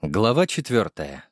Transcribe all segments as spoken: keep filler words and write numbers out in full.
Глава четвертая.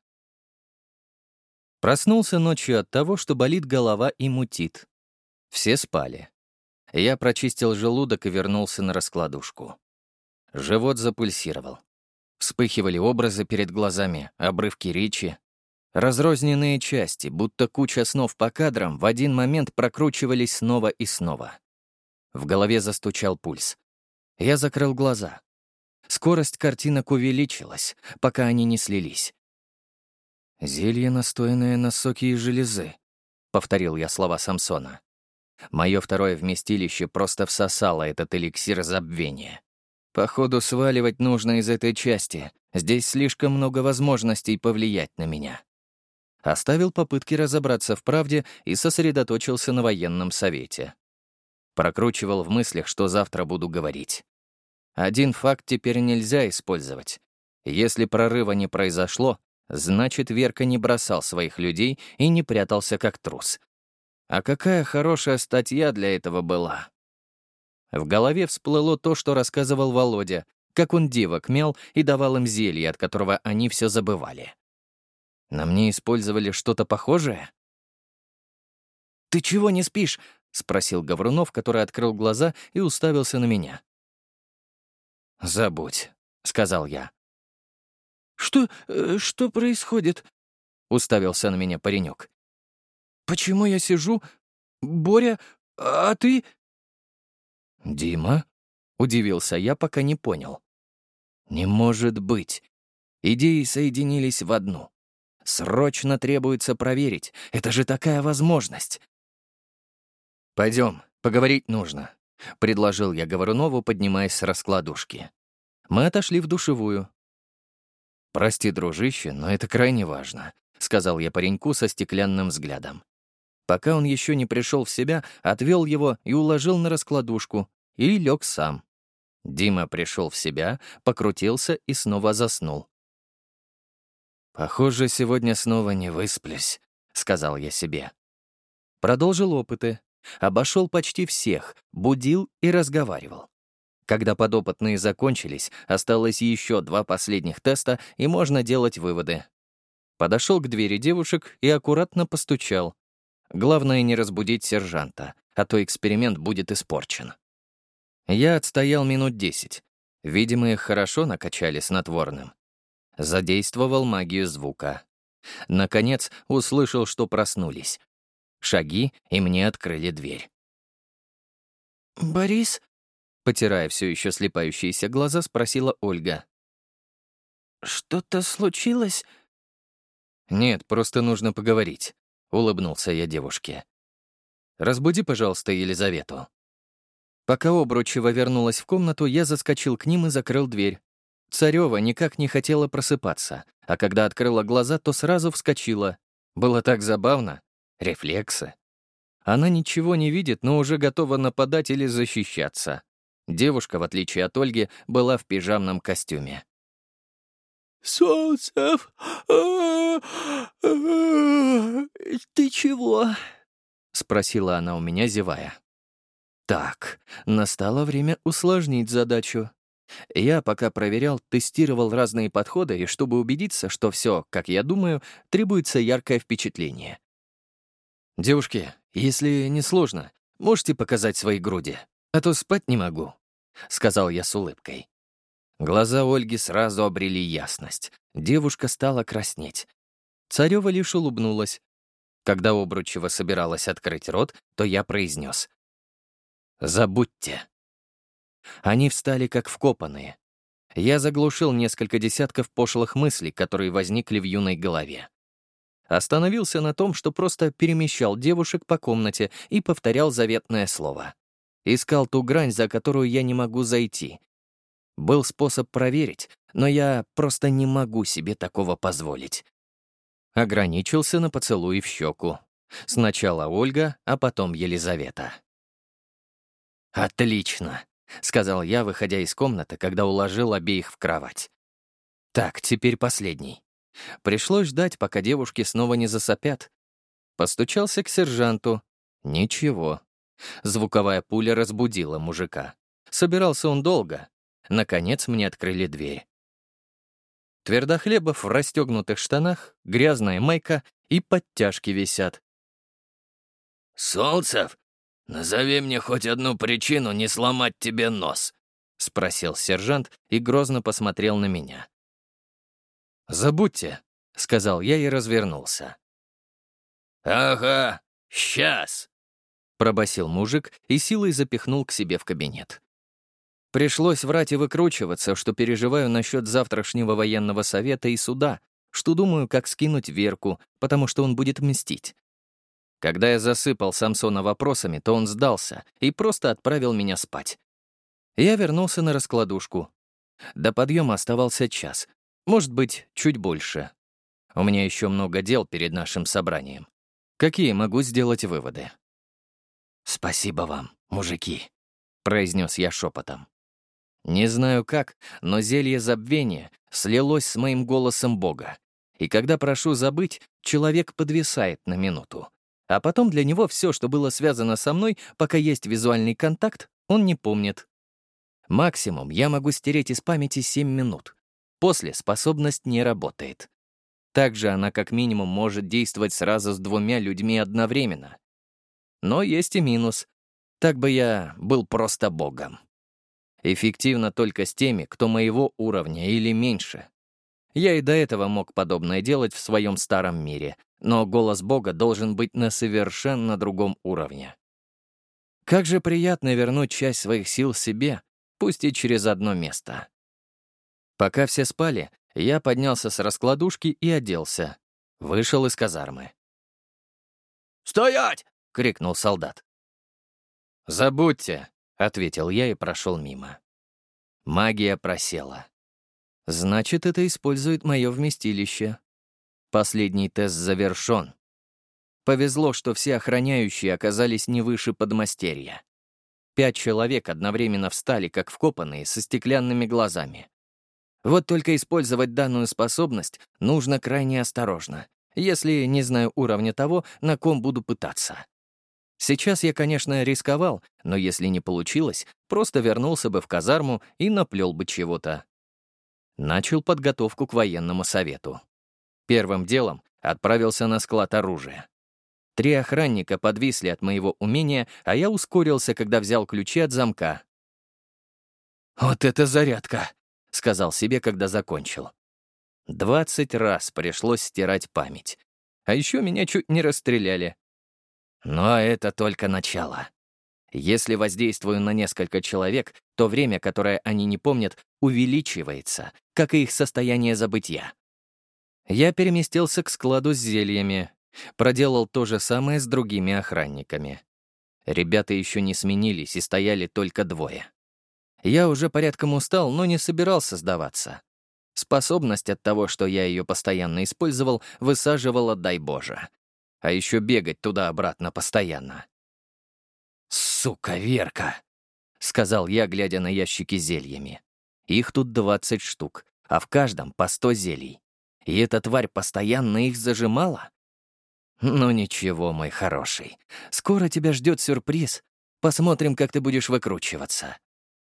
Проснулся ночью от того, что болит голова и мутит. Все спали. Я прочистил желудок и вернулся на раскладушку. Живот запульсировал. Вспыхивали образы перед глазами, обрывки речи. Разрозненные части, будто куча снов по кадрам, в один момент прокручивались снова и снова. В голове застучал пульс. Я закрыл глаза. Скорость картинок увеличилась, пока они не слились. «Зелье, настоянное на соке из железы», — повторил я слова Самсона. Мое второе вместилище просто всосало этот эликсир забвения. Походу, сваливать нужно из этой части. Здесь слишком много возможностей повлиять на меня. Оставил попытки разобраться в правде и сосредоточился на военном совете. Прокручивал в мыслях, что завтра буду говорить. Один факт теперь нельзя использовать. Если прорыва не произошло, значит, Верка не бросал своих людей и не прятался как трус. А какая хорошая статья для этого была. В голове всплыло то, что рассказывал Володя, как он девок мял и давал им зелье, от которого они все забывали. На мне использовали что-то похожее? «Ты чего не спишь?» — спросил Говорунов, который открыл глаза и уставился на меня. «Забудь», — сказал я. «Что... э, что происходит?» — уставился на меня паренек. «Почему я сижу? Боря, а ты...» «Дима?» — удивился я, пока не понял. «Не может быть. Идеи соединились в одну. Срочно требуется проверить. Это же такая возможность!» «Пойдем, поговорить нужно», — предложил я Говорунову, поднимаясь с раскладушки. Мы отошли в душевую. «Прости, дружище, но это крайне важно», — сказал я пареньку со стеклянным взглядом. Пока он еще не пришел в себя, отвел его и уложил на раскладушку, и лег сам. Дима пришел в себя, покрутился и снова заснул. «Похоже, сегодня снова не высплюсь», — сказал я себе. Продолжил опыты. Обошел почти всех, будил и разговаривал. Когда подопытные закончились, осталось еще два последних теста, и можно делать выводы. Подошел к двери девушек и аккуратно постучал. Главное не разбудить сержанта, а то эксперимент будет испорчен. Я отстоял минут десять. Видимо, их хорошо накачали снотворным. Задействовал магию звука. Наконец, услышал, что проснулись. Шаги, и мне открыли дверь. «Борис?» — потирая все еще слепающиеся глаза, спросила Ольга. «Что-то случилось?» «Нет, просто нужно поговорить», — улыбнулся я девушке. «Разбуди, пожалуйста, Елизавету». Пока Обручева вернулась в комнату, я заскочил к ним и закрыл дверь. Царева никак не хотела просыпаться, а когда открыла глаза, то сразу вскочила. Было так забавно. Рефлексы. Она ничего не видит, но уже готова нападать или защищаться. Девушка, в отличие от Ольги, была в пижамном костюме. «Солнцев, ты чего?» — спросила она у меня, зевая. Так, настало время усложнить задачу. Я, пока проверял, тестировал разные подходы, и чтобы убедиться, что все, как я думаю, требуется яркое впечатление. «Девушки, если не сложно, можете показать свои груди, а то спать не могу», — сказал я с улыбкой. Глаза Ольги сразу обрели ясность. Девушка стала краснеть. Царева лишь улыбнулась. Когда Обручева собиралась открыть рот, то я произнес: «Забудьте». Они встали как вкопанные. Я заглушил несколько десятков пошлых мыслей, которые возникли в юной голове. Остановился на том, что просто перемещал девушек по комнате и повторял заветное слово. Искал ту грань, за которую я не могу зайти. Был способ проверить, но я просто не могу себе такого позволить. Ограничился на поцелуи в щеку. Сначала Ольга, а потом Елизавета. «Отлично», — сказал я, выходя из комнаты, когда уложил обеих в кровать. «Так, теперь последний». Пришлось ждать, пока девушки снова не засопят. Постучался к сержанту. Ничего. Звуковая пуля разбудила мужика. Собирался он долго. Наконец мне открыли дверь. Твердохлебов в расстегнутых штанах, грязная майка и подтяжки висят. «Солнцев, назови мне хоть одну причину не сломать тебе нос», — спросил сержант и грозно посмотрел на меня. «Забудьте», — сказал я и развернулся. «Ага, сейчас», — пробасил мужик и силой запихнул к себе в кабинет. Пришлось врать и выкручиваться, что переживаю насчет завтрашнего военного совета и суда, что думаю, как скинуть Верку, потому что он будет мстить. Когда я засыпал Самсона вопросами, то он сдался и просто отправил меня спать. Я вернулся на раскладушку. До подъема оставался час, может быть, чуть больше. У меня еще много дел перед нашим собранием. Какие могу сделать выводы? «Спасибо вам, мужики», — произнес я шепотом. Не знаю как, но зелье забвения слилось с моим голосом Бога. И когда прошу забыть, человек подвисает на минуту. А потом для него все, что было связано со мной, пока есть визуальный контакт, он не помнит. Максимум я могу стереть из памяти семь минут. После способность не работает. Также она как минимум может действовать сразу с двумя людьми одновременно. Но есть и минус. Так бы я был просто богом. Эффективно только с теми, кто моего уровня или меньше. Я и до этого мог подобное делать в своем старом мире, но голос Бога должен быть на совершенно другом уровне. Как же приятно вернуть часть своих сил себе, пусть и через одно место. Пока все спали, я поднялся с раскладушки и оделся. Вышел из казармы. «Стоять!» — крикнул солдат. «Забудьте!» — ответил я и прошел мимо. Магия просела. Значит, это использует мое вместилище. Последний тест завершен. Повезло, что все охраняющие оказались не выше подмастерья. Пять человек одновременно встали, как вкопанные, со стеклянными глазами. Вот только использовать данную способность нужно крайне осторожно, если не знаю уровня того, на ком буду пытаться. Сейчас я, конечно, рисковал, но если не получилось, просто вернулся бы в казарму и наплел бы чего-то. Начал подготовку к военному совету. Первым делом отправился на склад оружия. Три охранника подвисли от моего умения, а я ускорился, когда взял ключи от замка. «Вот это зарядка!» — сказал себе, когда закончил. Двадцать раз пришлось стирать память. А еще меня чуть не расстреляли. Но это только начало. Если воздействую на несколько человек, то время, которое они не помнят, увеличивается, как и их состояние забытья. Я переместился к складу с зельями, проделал то же самое с другими охранниками. Ребята еще не сменились, и стояли только двое. Я уже порядком устал, но не собирался сдаваться. Способность от того, что я ее постоянно использовал, высаживала, дай Боже. А еще бегать туда-обратно постоянно. «Сука, Верка!» — сказал я, глядя на ящики зельями. Их тут двадцать штук, а в каждом по сто зелий. И эта тварь постоянно их зажимала? Ну ничего, мой хороший. Скоро тебя ждет сюрприз. Посмотрим, как ты будешь выкручиваться.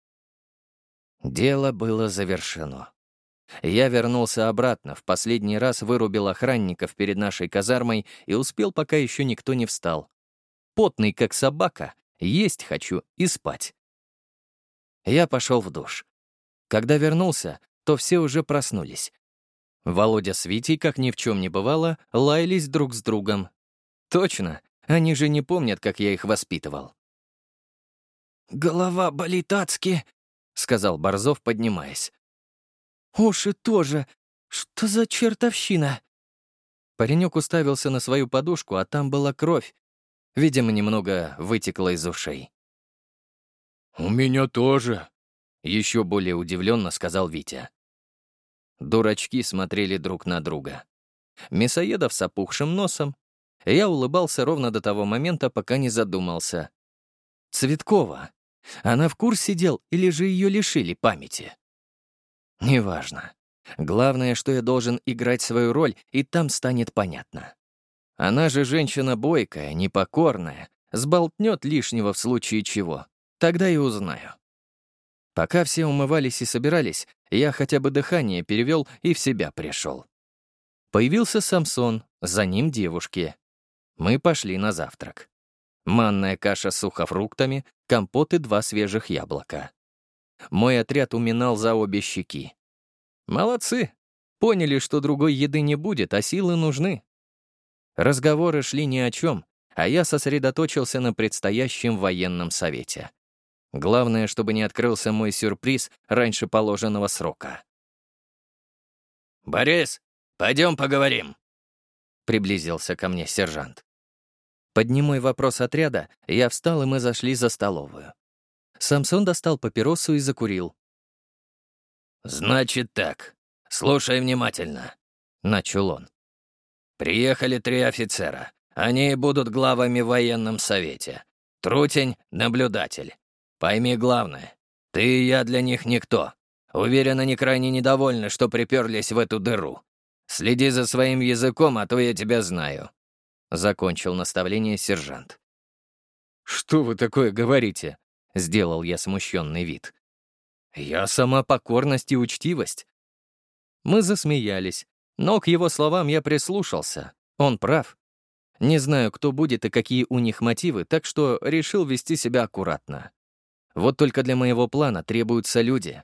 Дело было завершено. Я вернулся обратно, в последний раз вырубил охранников перед нашей казармой и успел, пока еще никто не встал. Потный, как собака, есть хочу и спать. Я пошел в душ. Когда вернулся, то все уже проснулись. Володя с Витей, как ни в чем не бывало, лаялись друг с другом. Точно, они же не помнят, как я их воспитывал. «Голова болит адски», — сказал Борзов, поднимаясь. «Уши тоже. Что за чертовщина?» Паренек уставился на свою подушку, а там была кровь. Видимо, немного вытекла из ушей. «У меня тоже», — еще более удивленно сказал Витя. Дурачки смотрели друг на друга. Мясоедов с опухшим носом. Я улыбался ровно до того момента, пока не задумался. Цветкова. Она в курсе дел или же ее лишили памяти? Неважно. Главное, что я должен играть свою роль, и там станет понятно. Она же женщина бойкая, непокорная, сболтнет лишнего в случае чего. Тогда и узнаю. Пока все умывались и собирались, я хотя бы дыхание перевел и в себя пришел. Появился Самсон, за ним девушки. Мы пошли на завтрак. Манная каша с сухофруктами, компот и два свежих яблока. Мой отряд уминал за обе щеки. Молодцы! Поняли, что другой еды не будет, а силы нужны. Разговоры шли ни о чем, а я сосредоточился на предстоящем военном совете. Главное, чтобы не открылся мой сюрприз раньше положенного срока. «Борис, пойдем поговорим», — приблизился ко мне сержант. Под немой вопрос отряда я встал, и мы зашли за столовую. Самсон достал папиросу и закурил. «Значит так, слушай внимательно», — начал он. «Приехали три офицера. Они будут главами в военном совете. Трутень — наблюдатель. Пойми главное, ты и я для них никто. Уверен, они крайне недовольны, что приперлись в эту дыру. Следи за своим языком, а то я тебя знаю», — закончил наставление сержант. «Что вы такое говорите?» — сделал я смущенный вид. «Я сама покорность и учтивость». Мы засмеялись, но к его словам я прислушался. Он прав. Не знаю, кто будет и какие у них мотивы, так что решил вести себя аккуратно. Вот только для моего плана требуются люди.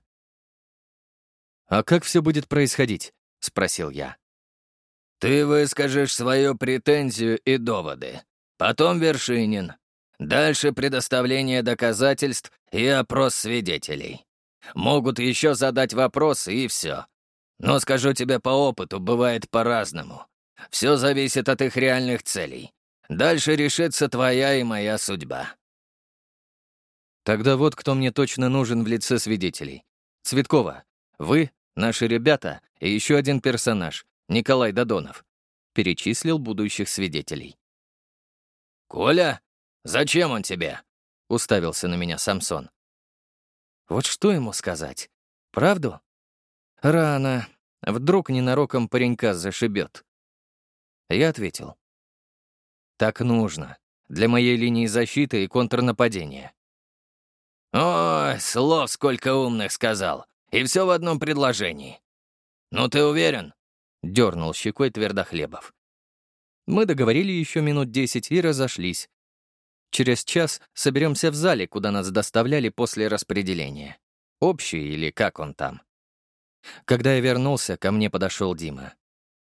«А как все будет происходить?» — спросил я. «Ты выскажешь свою претензию и доводы. Потом Вершинин. Дальше предоставление доказательств и опрос свидетелей. Могут еще задать вопросы, и все. Но скажу тебе по опыту, бывает по-разному. Все зависит от их реальных целей. Дальше решится твоя и моя судьба». Тогда вот кто мне точно нужен в лице свидетелей. Цветкова, вы, наши ребята и еще один персонаж, Николай Додонов. Перечислил будущих свидетелей. «Коля? Зачем он тебе?» — уставился на меня Самсон. Вот что ему сказать? Правду? Рано. Вдруг ненароком паренька зашибет. Я ответил. Так нужно. Для моей линии защиты и контрнападения. «Ой, слов сколько умных сказал. И все в одном предложении. Ну ты уверен?» — дернул щекой Твердохлебов. Мы договорили еще минут десять и разошлись. Через час соберемся в зале, куда нас доставляли после распределения. Общий или как он там. Когда я вернулся, ко мне подошел Дима.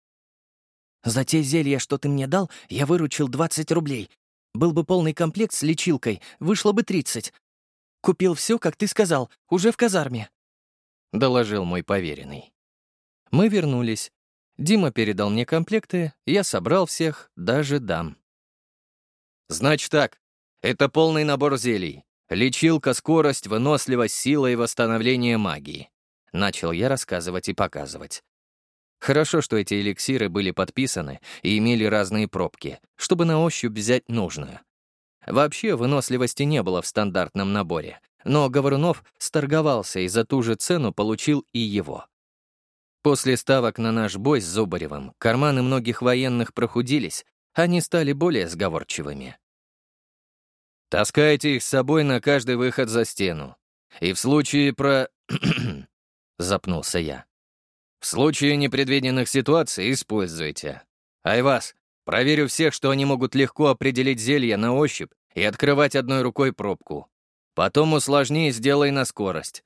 «За те зелья, что ты мне дал, я выручил двадцать рублей. Был бы полный комплект с лечилкой, вышло бы тридцать. Купил все, как ты сказал, уже в казарме», — доложил мой поверенный. Мы вернулись. Дима передал мне комплекты, я собрал всех, даже дам. «Значит так, это полный набор зелий. Лечилка, скорость, выносливость, сила и восстановление магии». Начал я рассказывать и показывать. Хорошо, что эти эликсиры были подписаны и имели разные пробки, чтобы на ощупь взять нужную. Вообще, выносливости не было в стандартном наборе, но Говорунов сторговался и за ту же цену получил и его. После ставок на наш бой с Зубаревым карманы многих военных прохудились, они стали более сговорчивыми. «Таскайте их с собой на каждый выход за стену. И в случае про...» — запнулся я. «В случае непредвиденных ситуаций используйте. Айваз, проверю всех, что они могут легко определить зелье на ощупь и открывать одной рукой пробку. Потом усложни и сделай на скорость».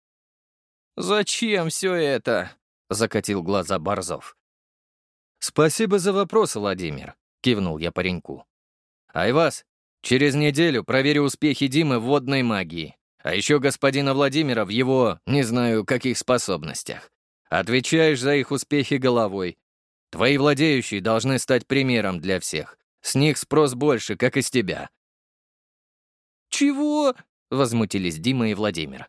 «Зачем все это?» — закатил глаза Борзов. «Спасибо за вопрос, Владимир», — кивнул я пареньку. «Айваз, через неделю проверю успехи Димы в водной магии, а еще господина Владимира в его, не знаю, каких способностях. Отвечаешь за их успехи головой. Твои владеющие должны стать примером для всех. С них спрос больше, как и с тебя». «Чего?» — возмутились Дима и Владимир.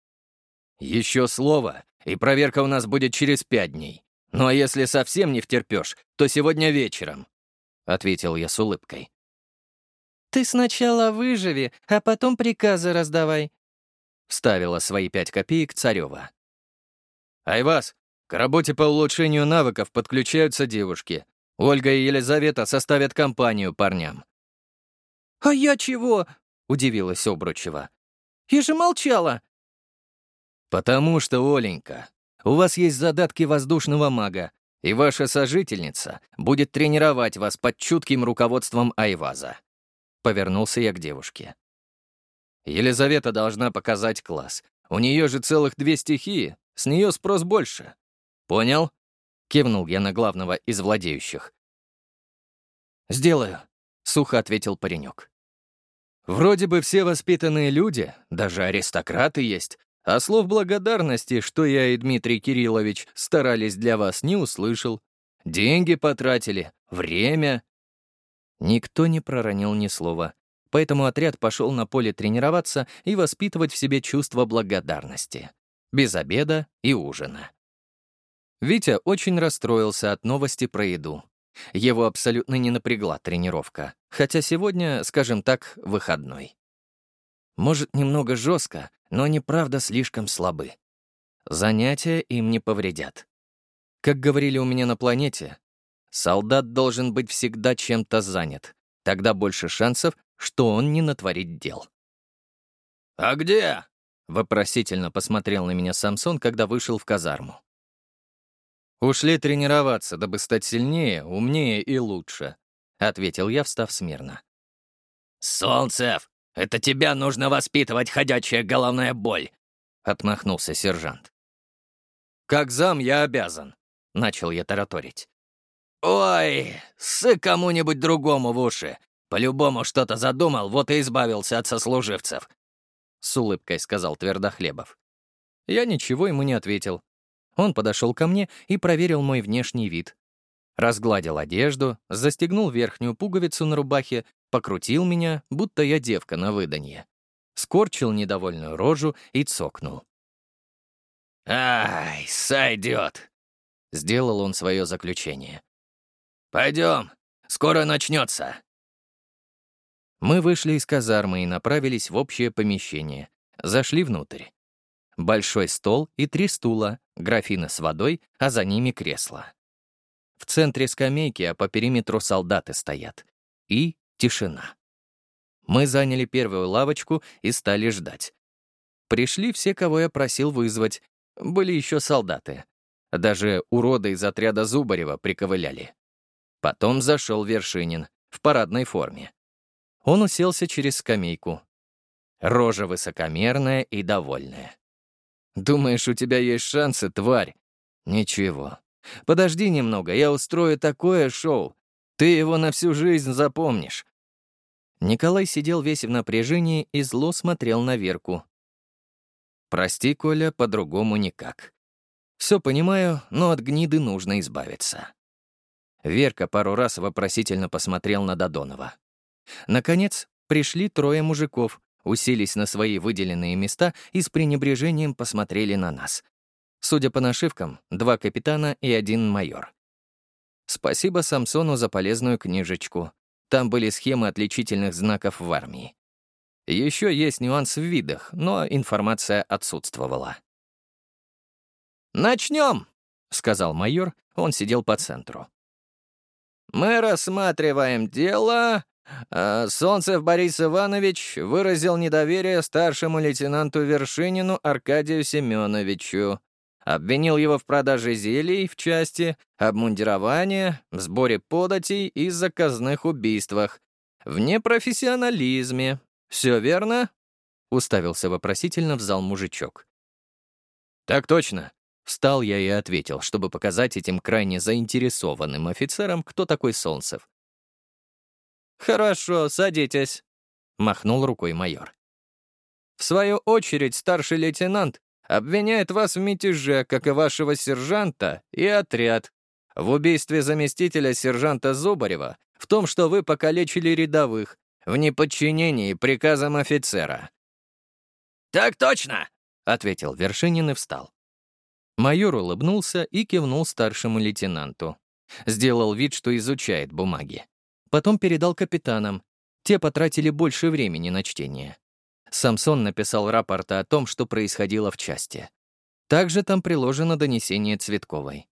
«Еще слово, и проверка у нас будет через пять дней. Ну а если совсем не втерпешь, то сегодня вечером», — ответил я с улыбкой. «Ты сначала выживи, а потом приказы раздавай», — вставила свои пять копеек Царева. «Айваз, к работе по улучшению навыков подключаются девушки. Ольга и Елизавета составят компанию парням». «А я чего?» — удивилась Обручева. «Я же молчала». «Потому что, Оленька, у вас есть задатки воздушного мага, и ваша сожительница будет тренировать вас под чутким руководством Айваза». Повернулся я к девушке. «Елизавета должна показать класс. У нее же целых две стихии, с нее спрос больше. Понял?» Кивнул я на главного из владеющих. «Сделаю», — сухо ответил паренек. «Вроде бы все воспитанные люди, даже аристократы есть, а слов благодарности, что я и Дмитрий Кириллович старались для вас, не услышал. Деньги потратили, время». Никто не проронил ни слова, поэтому отряд пошел на поле тренироваться и воспитывать в себе чувство благодарности. Без обеда и ужина. Витя очень расстроился от новости про еду. Его абсолютно не напрягла тренировка, хотя сегодня, скажем так, выходной. Может, немного жестко, но они, правда, слишком слабы. Занятия им не повредят. Как говорили у меня на планете, солдат должен быть всегда чем-то занят, тогда больше шансов, что он не натворит дел. «А где?» — вопросительно посмотрел на меня Самсон, когда вышел в казарму. «Ушли тренироваться, дабы стать сильнее, умнее и лучше», — ответил я, встав смирно. «Солнцев, это тебя нужно воспитывать, ходячая головная боль!» — отмахнулся сержант. «Как зам я обязан», — начал я тараторить. «Ой, ссы кому-нибудь другому в уши. По-любому что-то задумал, вот и избавился от сослуживцев», — с улыбкой сказал Твердохлебов. Я ничего ему не ответил. Он подошел ко мне и проверил мой внешний вид. Разгладил одежду, застегнул верхнюю пуговицу на рубахе, покрутил меня, будто я девка на выданье. Скорчил недовольную рожу и цокнул. «Ай, сойдет!» — сделал он свое заключение. «Пойдем, скоро начнется». Мы вышли из казармы и направились в общее помещение. Зашли внутрь. Большой стол и три стула, графины с водой, а за ними кресла. В центре скамейки, а по периметру солдаты стоят. И тишина. Мы заняли первую лавочку и стали ждать. Пришли все, кого я просил вызвать. Были еще солдаты. Даже уроды из отряда Зубарева приковыляли. Потом зашел Вершинин в парадной форме. Он уселся через скамейку. Рожа высокомерная и довольная. «Думаешь, у тебя есть шансы, тварь?» «Ничего. Подожди немного, я устрою такое шоу. Ты его на всю жизнь запомнишь». Николай сидел весь в напряжении и зло смотрел на Верку. «Прости, Коля, по-другому никак. Все понимаю, но от гниды нужно избавиться». Верка пару раз вопросительно посмотрел на Додонова. Наконец, пришли трое мужиков, уселись на свои выделенные места и с пренебрежением посмотрели на нас. Судя по нашивкам, два капитана и один майор. Спасибо Самсону за полезную книжечку. Там были схемы отличительных знаков в армии. Еще есть нюанс в видах, но информация отсутствовала. «Начнем», — сказал майор, он сидел по центру. «Мы рассматриваем дело. Солнцев Борис Иванович выразил недоверие старшему лейтенанту Вершинину Аркадию Семеновичу. Обвинил его в продаже зелий в части обмундирования, в сборе податей и заказных убийствах, в непрофессионализме. Все верно?» — уставился вопросительно в зал мужичок. «Так точно». Встал я и ответил, чтобы показать этим крайне заинтересованным офицерам, кто такой Солнцев. «Хорошо, садитесь», — махнул рукой майор. «В свою очередь старший лейтенант обвиняет вас в мятеже, как и вашего сержанта и отряд, в убийстве заместителя сержанта Зубарева, в том, что вы покалечили рядовых, в неподчинении приказам офицера». «Так точно», — ответил Вершинин и встал. Майор улыбнулся и кивнул старшему лейтенанту. Сделал вид, что изучает бумаги. Потом передал капитанам. Те потратили больше времени на чтение. Самсон написал рапорты о том, что происходило в части. Также там приложено донесение Цветковой.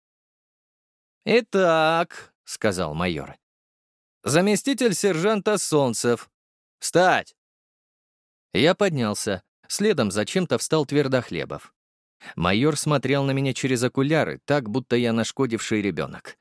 «Итак», — сказал майор, — «заместитель сержанта Солнцев. Встать!» Я поднялся. Следом зачем-то встал Твердохлебов. Майор смотрел на меня через окуляры, так, будто я нашкодивший ребенок.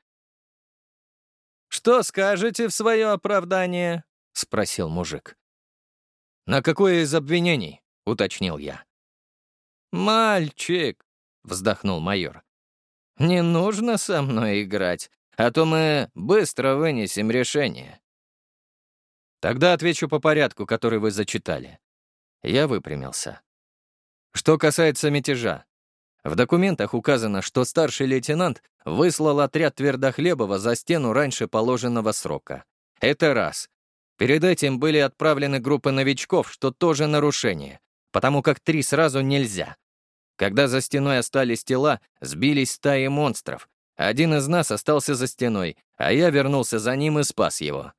«Что скажете в свое оправдание?» — спросил мужик. «На какое из обвинений?» — уточнил я. «Мальчик», — вздохнул майор, — «не нужно со мной играть, а то мы быстро вынесем решение». Тогда отвечу по порядку, который вы зачитали. Я выпрямился. Что касается мятежа. В документах указано, что старший лейтенант выслал отряд Твердохлебова за стену раньше положенного срока. Это раз. Перед этим были отправлены группы новичков, что тоже нарушение, потому как три сразу нельзя. Когда за стеной остались тела, сбились стаи монстров. Один из нас остался за стеной, а я вернулся за ним и спас его.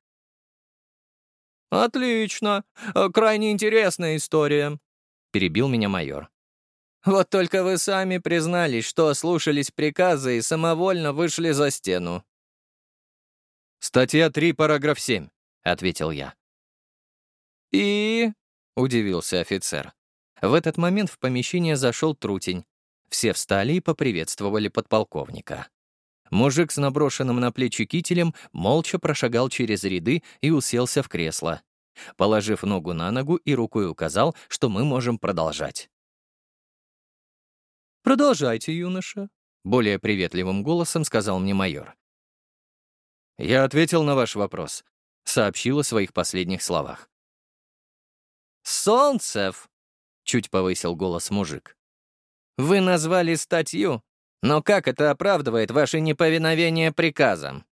«Отлично. Крайне интересная история», — перебил меня майор. «Вот только вы сами признались, что ослушались приказа и самовольно вышли за стену». «Статья три, параграф семь», — ответил я. «И?» — удивился офицер. В этот момент в помещение зашел Трутень. Все встали и поприветствовали подполковника. Мужик с наброшенным на плечи кителем молча прошагал через ряды и уселся в кресло. Положив ногу на ногу и рукой указал, что мы можем продолжать. «Продолжайте, юноша», — более приветливым голосом сказал мне майор. «Я ответил на ваш вопрос», — сообщил о своих последних словах. «Солнцев», — чуть повысил голос мужик, — «вы назвали статью, но как это оправдывает ваше неповиновение приказам?»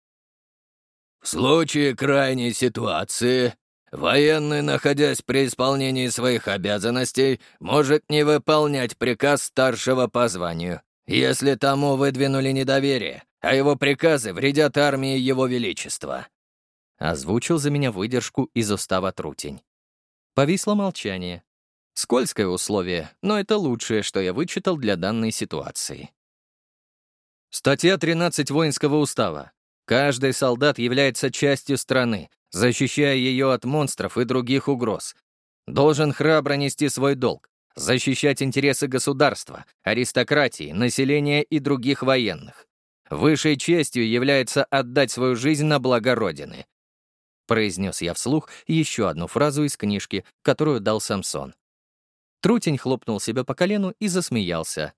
В случае крайней ситуации военный, находясь при исполнении своих обязанностей, может не выполнять приказ старшего по званию, если тому выдвинули недоверие, а его приказы вредят армии Его Величества. Озвучил за меня выдержку из устава Трутень. Повисло молчание. Скользкое условие, но это лучшее, что я вычитал для данной ситуации. Статья тринадцать Воинского устава. Каждый солдат является частью страны, защищая ее от монстров и других угроз. Должен храбро нести свой долг, защищать интересы государства, аристократии, населения и других военных. Высшей честью является отдать свою жизнь на благо Родины. Произнес я вслух еще одну фразу из книжки, которую дал Самсон. Трутень хлопнул себя по колену и засмеялся.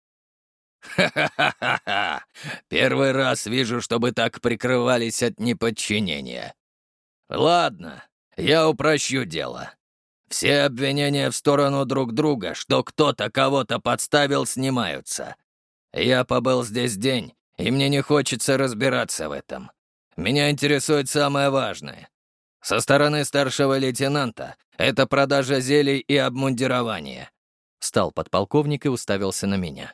«Ха-ха-ха-ха! Первый раз вижу, чтобы так прикрывались от неподчинения. Ладно, я упрощу дело. Все обвинения в сторону друг друга, что кто-то кого-то подставил, снимаются. Я побыл здесь день, и мне не хочется разбираться в этом. Меня интересует самое важное. Со стороны старшего лейтенанта это продажа зелий и обмундирование». Встал подполковник и уставился на меня.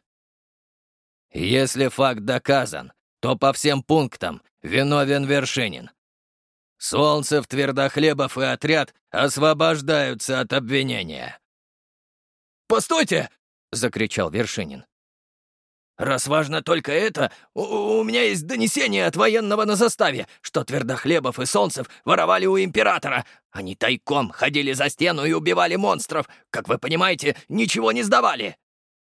«Если факт доказан, то по всем пунктам виновен Вершинин. Солнцев, Твердохлебов и отряд освобождаются от обвинения». «Постойте!» — закричал Вершинин. «Раз важно только это, у, у меня есть донесение от военного на заставе, что Твердохлебов и Солнцев воровали у императора. Они тайком ходили за стену и убивали монстров. Как вы понимаете, ничего не сдавали».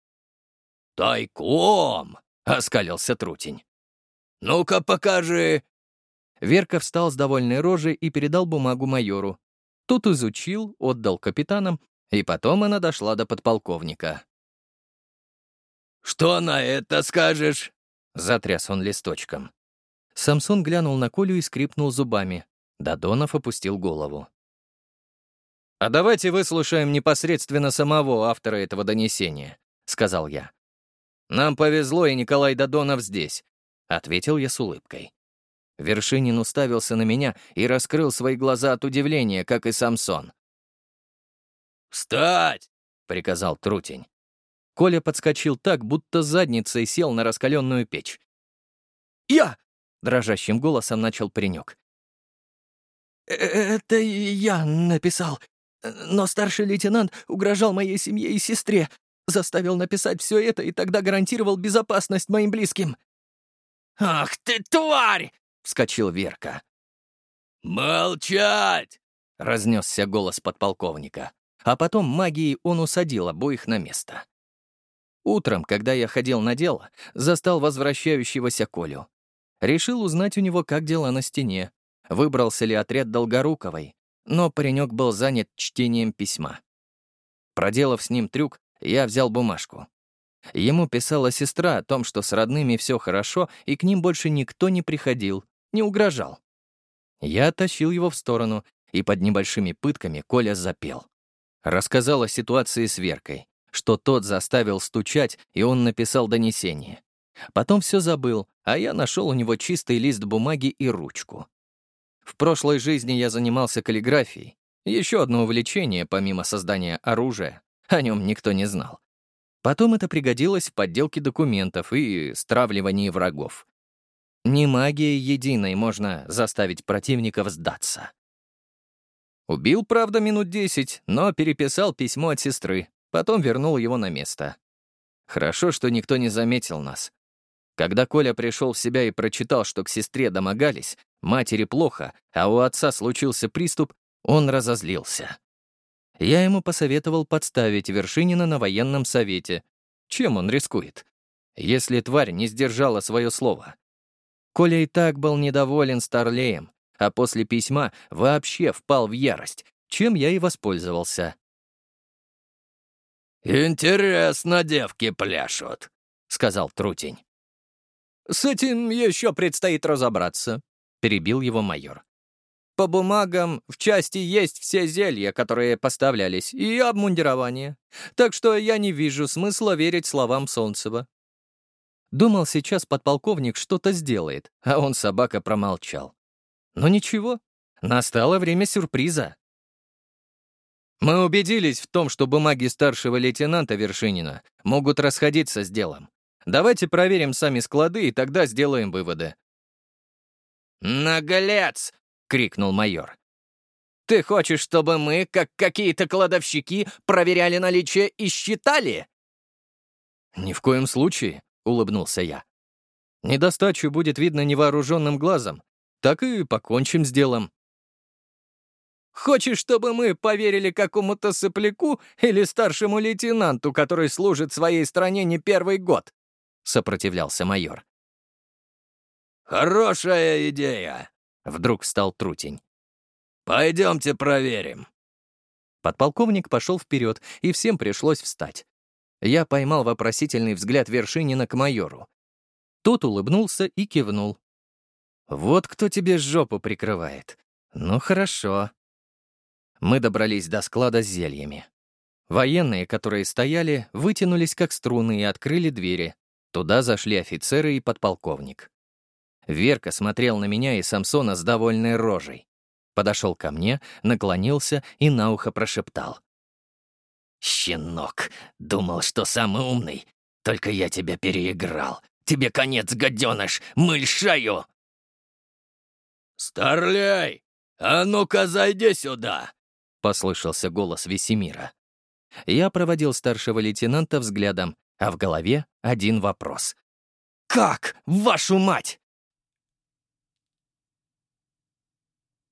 «Тайком!» — оскалился Трутень. «Ну-ка, покажи!» Верка встал с довольной рожей и передал бумагу майору. Тот изучил, отдал капитанам, и потом она дошла до подполковника. «Что на это скажешь?» — затряс он листочком. Самсон глянул на Колю и скрипнул зубами. Додонов опустил голову. «А давайте выслушаем непосредственно самого автора этого донесения», — сказал я. «Нам повезло, и Николай Додонов здесь», — ответил я с улыбкой. Вершинин уставился на меня и раскрыл свои глаза от удивления, как и Самсон. «Встать!» — приказал Трутень. Коля подскочил так, будто задницей сел на раскаленную печь. «Я!» — дрожащим голосом начал паренек. «Это я написал. Но старший лейтенант угрожал моей семье и сестре, заставил написать все это и тогда гарантировал безопасность моим близким». «Ах ты, тварь!» — вскочил Верка. «Молчать!» — разнесся голос подполковника. а потом магией он усадил обоих на место. Утром, когда я ходил на дело, застал возвращающегося Колю. Решил узнать у него, как дела на стене, выбрался ли отряд Долгоруковой, но паренек был занят чтением письма. Проделав с ним трюк, я взял бумажку. Ему писала сестра о том, что с родными все хорошо, и к ним больше никто не приходил, не угрожал. Я тащил его в сторону, и под небольшими пытками Коля запел. Рассказал о ситуации с Веркой, что тот заставил стучать, и он написал донесение. Потом все забыл, а я нашел у него чистый лист бумаги и ручку. В прошлой жизни я занимался каллиграфией. Еще одно увлечение, помимо создания оружия. О нем никто не знал. Потом это пригодилось в подделке документов и стравливании врагов. Не магией единой можно заставить противников сдаться. Убил, правда, минут десять, но переписал письмо от сестры, потом вернул его на место. Хорошо, что никто не заметил нас. Когда Коля пришел в себя и прочитал, что к сестре домогались, матери плохо, а у отца случился приступ, он разозлился. Я ему посоветовал подставить Вершинина на военном совете. Чем он рискует? Если тварь не сдержала свое слово. Коля и так был недоволен Старлеем, а после письма вообще впал в ярость, чем я и воспользовался. «Интересно девки пляшут», — сказал Трутень. «С этим еще предстоит разобраться», — перебил его майор. «По бумагам в части есть все зелья, которые поставлялись, и обмундирование. Так что я не вижу смысла верить словам Солнцева». Думал, сейчас подполковник что-то сделает, а он, собака, промолчал. Но ничего, настало время сюрприза. Мы убедились в том, что бумаги старшего лейтенанта Вершинина могут расходиться с делом. Давайте проверим сами склады, и тогда сделаем выводы. «Наглец!» — крикнул майор. «Ты хочешь, чтобы мы, как какие-то кладовщики, проверяли наличие и считали?» «Ни в коем случае», — улыбнулся я. «Недостачу будет видно невооруженным глазом. Так и покончим с делом». «Хочешь, чтобы мы поверили какому-то сопляку или старшему лейтенанту, который служит своей стране не первый год?» — сопротивлялся майор. «Хорошая идея», — вдруг встал Трутень. «Пойдемте проверим». Подполковник пошел вперед, и всем пришлось встать. Я поймал вопросительный взгляд Вершинина к майору. Тот улыбнулся и кивнул. «Вот кто тебе жопу прикрывает. Ну, хорошо». Мы добрались до склада с зельями. Военные, которые стояли, вытянулись как струны и открыли двери. Туда зашли офицеры и подполковник. Верка смотрел на меня и Самсона с довольной рожей. Подошел ко мне, наклонился и на ухо прошептал. «Щенок, думал, что самый умный. Только я тебя переиграл. Тебе конец, гаденыш, мыль шею!» «Старлей, а ну-ка зайди сюда!» — послышался голос Весемира. Я проводил старшего лейтенанта взглядом, а в голове один вопрос. «Как? Вашу мать!»